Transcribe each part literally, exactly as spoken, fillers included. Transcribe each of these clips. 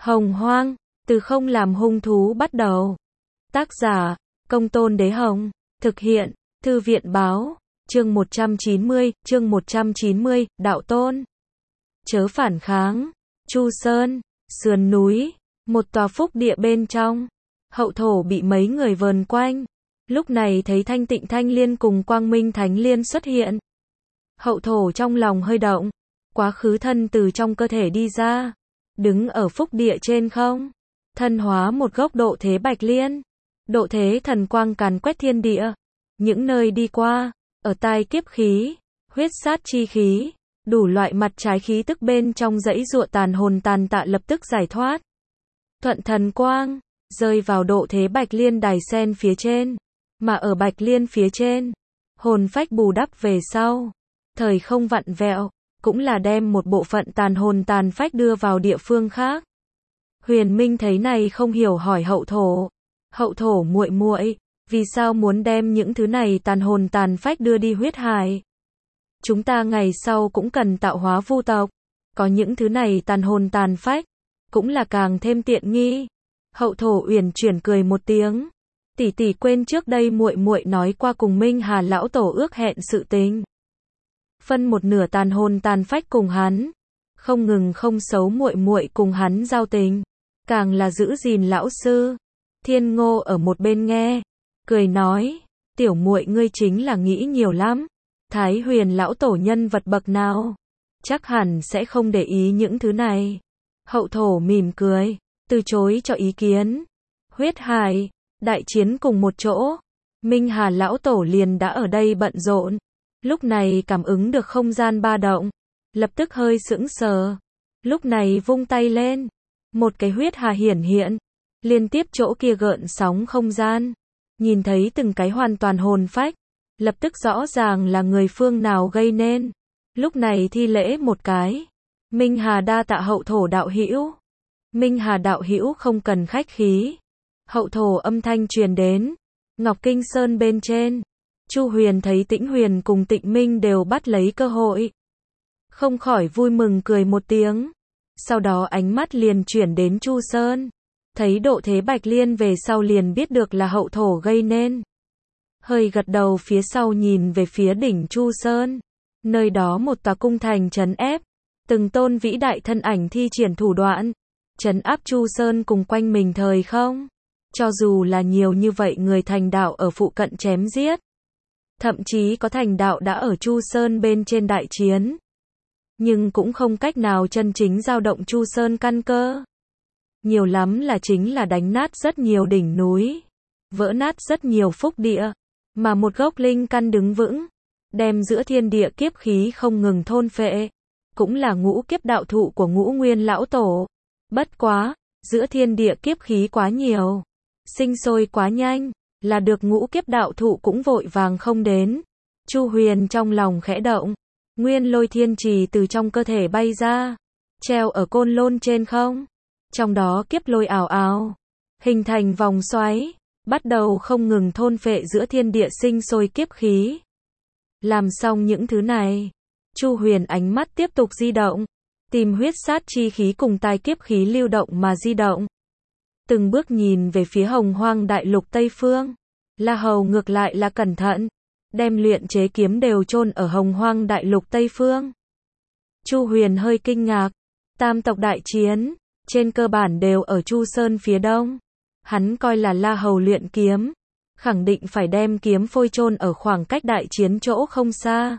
Hồng Hoang, từ không làm hung thú bắt đầu. Tác giả, Công Tôn Đế Hồng. Thực hiện, Thư viện Báo. Chương một trăm chín mươi, chương một trăm chín mươi, Đạo Tôn. Chớ phản kháng. Chu Sơn, sườn núi, một tòa phúc địa bên trong. Hậu thổ bị mấy người vờn quanh. Lúc này thấy Thanh Tịnh Thanh Liên cùng Quang Minh Thánh Liên xuất hiện. Hậu thổ trong lòng hơi động. Quá khứ thân từ trong cơ thể đi ra. Đứng ở phúc địa trên không. Thân hóa một gốc độ thế bạch liên. Độ thế thần quang càn quét thiên địa. Những nơi đi qua, ở tai kiếp khí, huyết sát chi khí, đủ loại mặt trái khí tức bên trong dãy dụa tàn hồn tàn tạ lập tức giải thoát. Thuận thần quang, rơi vào độ thế bạch liên đài sen phía trên. Mà ở bạch liên phía trên, hồn phách bù đắp về sau. Thời không vặn vẹo, cũng là đem một bộ phận tàn hồn tàn phách đưa vào địa phương khác. Huyền Minh thấy này không hiểu hỏi hậu thổ. Hậu thổ muội muội, vì sao muốn đem những thứ này tàn hồn tàn phách đưa đi huyết hải? Chúng ta ngày sau cũng cần tạo hóa vu tộc. Có những thứ này tàn hồn tàn phách, cũng là càng thêm tiện nghi. Hậu thổ uyển chuyển cười một tiếng. Tỷ tỷ quên trước đây muội muội nói qua cùng Minh Hà lão tổ ước hẹn sự tình. Phân một nửa tàn hồn tàn phách cùng hắn, không ngừng không xấu muội muội cùng hắn giao tình, càng là giữ gìn lão sư. Thiên Ngô ở một bên nghe, cười nói, tiểu muội ngươi chính là nghĩ nhiều lắm. Thái Huyền lão tổ nhân vật bậc nào, chắc hẳn sẽ không để ý những thứ này. Hậu thổ mỉm cười, từ chối cho ý kiến. Huyết hải, đại chiến cùng một chỗ, Minh Hà lão tổ liền đã ở đây bận rộn. Lúc này cảm ứng được không gian ba động, lập tức hơi sững sờ. Lúc này vung tay lên, một cái huyết hà hiển hiện, liên tiếp chỗ kia gợn sóng không gian. Nhìn thấy từng cái hoàn toàn hồn phách, lập tức rõ ràng là người phương nào gây nên. Lúc này thi lễ một cái. Minh Hà đa tạ hậu thổ đạo hữu. Minh Hà đạo hữu không cần khách khí. Hậu thổ âm thanh truyền đến. Ngọc Kinh Sơn bên trên, Chu Huyền thấy Tĩnh Huyền cùng Tịnh Minh đều bắt lấy cơ hội. Không khỏi vui mừng cười một tiếng. Sau đó ánh mắt liền chuyển đến Chu Sơn. Thấy độ thế bạch liên về sau liền biết được là hậu thổ gây nên. Hơi gật đầu phía sau nhìn về phía đỉnh Chu Sơn. Nơi đó một tòa cung thành trấn ép. Từng tôn vĩ đại thân ảnh thi triển thủ đoạn. Trấn áp Chu Sơn cùng quanh mình thời không. Cho dù là nhiều như vậy người thành đạo ở phụ cận chém giết. Thậm chí có thành đạo đã ở Chu Sơn bên trên đại chiến. Nhưng cũng không cách nào chân chính dao động Chu Sơn căn cơ. Nhiều lắm là chính là đánh nát rất nhiều đỉnh núi. Vỡ nát rất nhiều phúc địa. Mà một gốc linh căn đứng vững. Đem giữa thiên địa kiếp khí không ngừng thôn phệ. Cũng là ngũ kiếp đạo thụ của Ngũ Nguyên lão tổ. Bất quá, giữa thiên địa kiếp khí quá nhiều. Sinh sôi quá nhanh. Là được ngũ kiếp đạo thụ cũng vội vàng không đến. Chu Huyền trong lòng khẽ động. Nguyên lôi thiên trì từ trong cơ thể bay ra. Treo ở côn lôn trên không. Trong đó kiếp lôi ảo ảo. Hình thành vòng xoáy. Bắt đầu không ngừng thôn phệ giữa thiên địa sinh sôi kiếp khí. Làm xong những thứ này. Chu Huyền ánh mắt tiếp tục di động. Tìm huyết sát chi khí cùng tai kiếp khí lưu động mà di động. Từng bước nhìn về phía Hồng Hoang đại lục Tây Phương. La Hầu ngược lại là cẩn thận. Đem luyện chế kiếm đều chôn ở Hồng Hoang đại lục Tây Phương. Chu Huyền hơi kinh ngạc. Tam tộc đại chiến, trên cơ bản đều ở Chu Sơn phía đông. Hắn coi là La Hầu luyện kiếm. Khẳng định phải đem kiếm phôi chôn ở khoảng cách đại chiến chỗ không xa.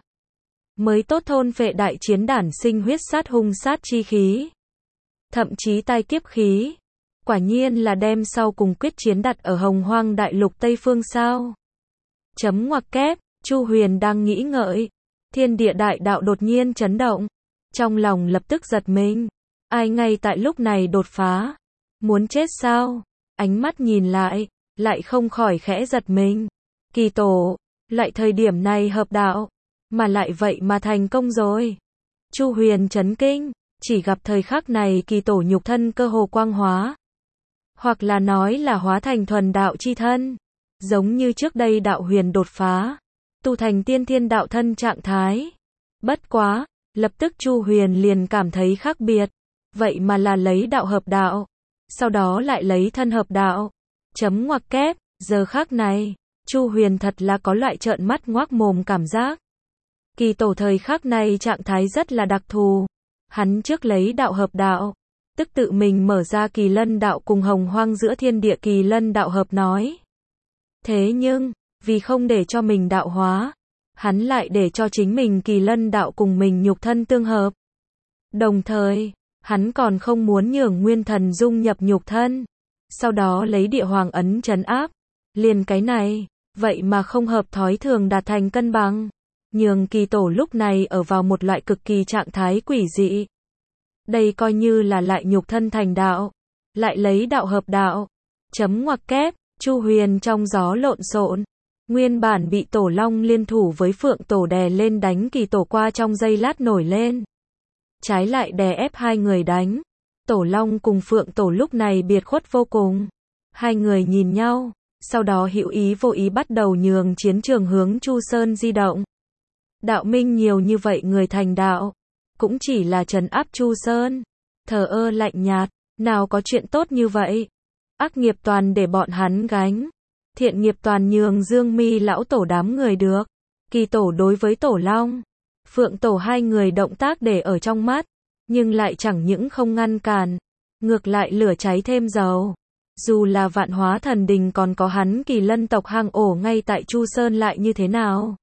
Mới tốt thôn phệ đại chiến đản sinh huyết sát hung sát chi khí. Thậm chí tai kiếp khí. Quả nhiên là đem sau cùng quyết chiến đặt ở Hồng Hoang đại lục Tây Phương sao. Chấm ngoặc kép, Chu Huyền đang nghĩ ngợi. Thiên địa đại đạo đột nhiên chấn động. Trong lòng lập tức giật mình. Ai ngay tại lúc này đột phá. Muốn chết sao? Ánh mắt nhìn lại, lại không khỏi khẽ giật mình. Kỳ tổ, lại thời điểm này hợp đạo. Mà lại vậy mà thành công rồi. Chu Huyền chấn kinh, chỉ gặp thời khắc này kỳ tổ nhục thân cơ hồ quang hóa. Hoặc là nói là hóa thành thuần đạo chi thân. Giống như trước đây đạo huyền đột phá. Tu thành tiên thiên đạo thân trạng thái. Bất quá, lập tức Chu Huyền liền cảm thấy khác biệt. Vậy mà là lấy đạo hợp đạo. sau đó lại lấy thân hợp đạo. Chấm ngoặc kép, giờ khắc này, Chu Huyền thật là có loại trợn mắt ngoác mồm cảm giác. Kỳ tổ thời khắc này trạng thái rất là đặc thù. Hắn trước lấy đạo hợp đạo, tức tự mình mở ra kỳ lân đạo cùng hồng hoang giữa thiên địa kỳ lân đạo hợp nói. Thế nhưng, vì không để cho mình đạo hóa, hắn lại để cho chính mình kỳ lân đạo cùng mình nhục thân tương hợp. Đồng thời, hắn còn không muốn nhường nguyên thần dung nhập nhục thân, sau đó lấy địa hoàng ấn trấn áp. Liền cái này, vậy mà không hợp thói thường đạt thành cân bằng, nhường kỳ tổ lúc này ở vào một loại cực kỳ trạng thái quỷ dị. Đây coi như là lại nhục thân thành đạo, lại lấy đạo hợp đạo. Chấm ngoặc kép, Chu Huyền trong gió lộn xộn. Nguyên bản bị tổ long liên thủ với phượng tổ đè lên đánh kỳ tổ qua trong giây lát nổi lên. Trái lại đè ép hai người đánh. Tổ long cùng phượng tổ lúc này biệt khuất vô cùng. Hai người nhìn nhau, sau đó hữu ý vô ý bắt đầu nhường chiến trường hướng Chu Sơn di động. Đạo minh nhiều như vậy người thành đạo, cũng chỉ là trấn áp Chu Sơn. Thờ ơ lạnh nhạt, nào có chuyện tốt như vậy. Ác nghiệp toàn để bọn hắn gánh, thiện nghiệp toàn nhường Dương Mi lão tổ đám người được. Kỳ tổ đối với tổ long, phượng tổ hai người động tác để ở trong mắt, nhưng lại chẳng những không ngăn cản, ngược lại lửa cháy thêm dầu. Dù là vạn hóa thần đình còn có hắn kỳ lân tộc hang ổ ngay tại Chu Sơn lại như thế nào.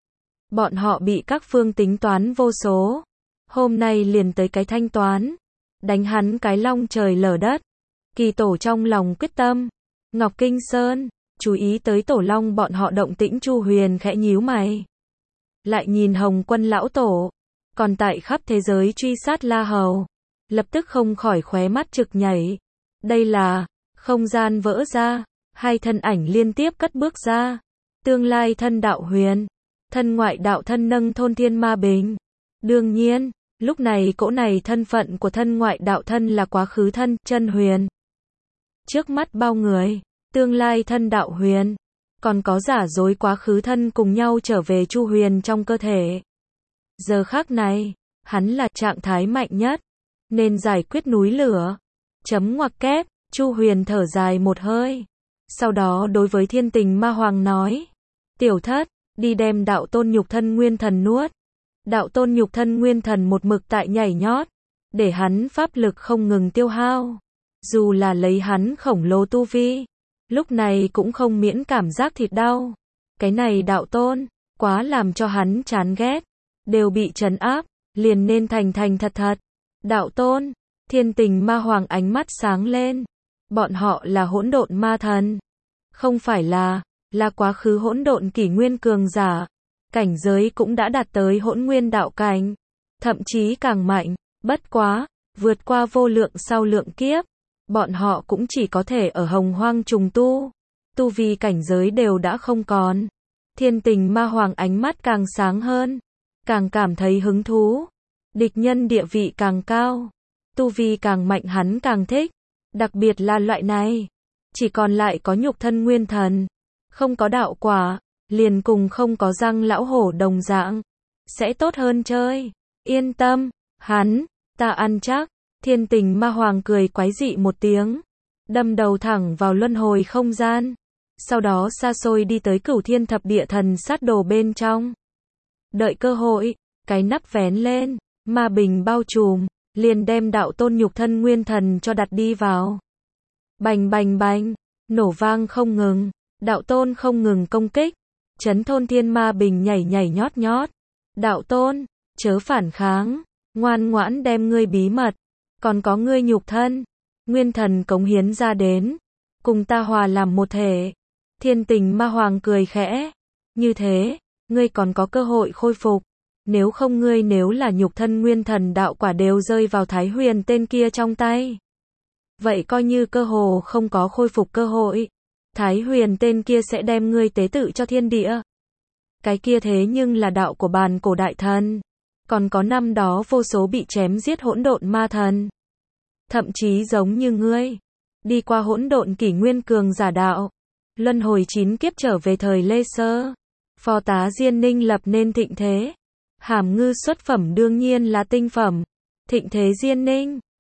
Bọn họ bị các phương tính toán vô số. Hôm nay liền tới cái thanh toán, đánh hắn cái long trời lở đất. Kỳ tổ trong lòng quyết tâm. Ngọc Kinh Sơn, chú ý tới tổ long bọn họ động tĩnh. Chu Huyền khẽ nhíu mày. Lại nhìn Hồng Quân lão tổ, còn tại khắp thế giới truy sát La Hầu, lập tức không khỏi khóe mắt trực nhảy. Đây là, không gian vỡ ra, hai thân ảnh liên tiếp cất bước ra. Tương lai thân đạo huyền, thân ngoại đạo thân nâng thôn thiên ma bình. Đương nhiên, lúc này cỗ này thân phận của thân ngoại đạo thân là quá khứ thân, chân huyền. Trước mắt bao người, tương lai thân đạo huyền, còn có giả dối quá khứ thân cùng nhau trở về Chu Huyền trong cơ thể. Giờ khắc này, hắn là trạng thái mạnh nhất, nên giải quyết núi lửa. Chấm ngoặc kép, Chu Huyền thở dài một hơi. Sau đó đối với Thiên Tình Ma Hoàng nói. Tiểu thất, đi đem đạo tôn nhục thân nguyên thần nuốt. Đạo tôn nhục thân nguyên thần một mực tại nhảy nhót, để hắn pháp lực không ngừng tiêu hao. Dù là lấy hắn khổng lồ tu vi, lúc này cũng không miễn cảm giác thịt đau. Cái này đạo tôn, quá làm cho hắn chán ghét. Đều bị trấn áp, liền nên thành thành thật thật. Đạo tôn, Thiên Tình Ma Hoàng ánh mắt sáng lên. Bọn họ là hỗn độn ma thần. Không phải là, là quá khứ hỗn độn kỷ nguyên cường giả. Cảnh giới cũng đã đạt tới hỗn nguyên đạo cảnh. Thậm chí càng mạnh, bất quá, vượt qua vô lượng sau lượng kiếp. Bọn họ cũng chỉ có thể ở hồng hoang trùng tu. Tu vi cảnh giới đều đã không còn. Thiên Tình Ma Hoàng ánh mắt càng sáng hơn. Càng cảm thấy hứng thú. Địch nhân địa vị càng cao. Tu vi càng mạnh hắn càng thích. Đặc biệt là loại này. Chỉ còn lại có nhục thân nguyên thần. Không có đạo quả. Liền cùng không có răng lão hổ đồng dạng. Sẽ tốt hơn chơi. Yên tâm. Hắn, ta ăn chắc. Thiên Tình Ma Hoàng cười quái dị một tiếng. Đâm đầu thẳng vào luân hồi không gian. Sau đó xa xôi đi tới Cửu Thiên Thập Địa Thần Sát Đồ bên trong. Đợi cơ hội, cái nắp vén lên, ma bình bao trùm, liền đem đạo tôn nhục thân nguyên thần cho đặt đi vào. Bành bành bành, nổ vang không ngừng, đạo tôn không ngừng công kích, chấn thôn thiên ma bình nhảy nhảy nhót nhót. Đạo tôn, chớ phản kháng, ngoan ngoãn đem ngươi bí mật, còn có ngươi nhục thân, nguyên thần cống hiến ra đến, cùng ta hòa làm một thể. Thiên Tình Ma Hoàng cười khẽ, như thế, ngươi còn có cơ hội khôi phục. Nếu không ngươi nếu là nhục thân nguyên thần đạo quả đều rơi vào Thái Huyền tên kia trong tay. Vậy coi như cơ hồ không có khôi phục cơ hội. Thái Huyền tên kia sẽ đem ngươi tế tự cho thiên địa. Cái kia thế nhưng là đạo của bàn cổ đại thần. Còn có năm đó vô số bị chém giết hỗn độn ma thần. Thậm chí giống như ngươi. Đi qua hỗn độn kỷ nguyên cường giả đạo. Luân hồi chín kiếp trở về thời Lê Sơ. Phó tá Diên Ninh lập nên thịnh thế. Hàm ngư xuất phẩm đương nhiên là tinh phẩm. Thịnh thế Diên Ninh.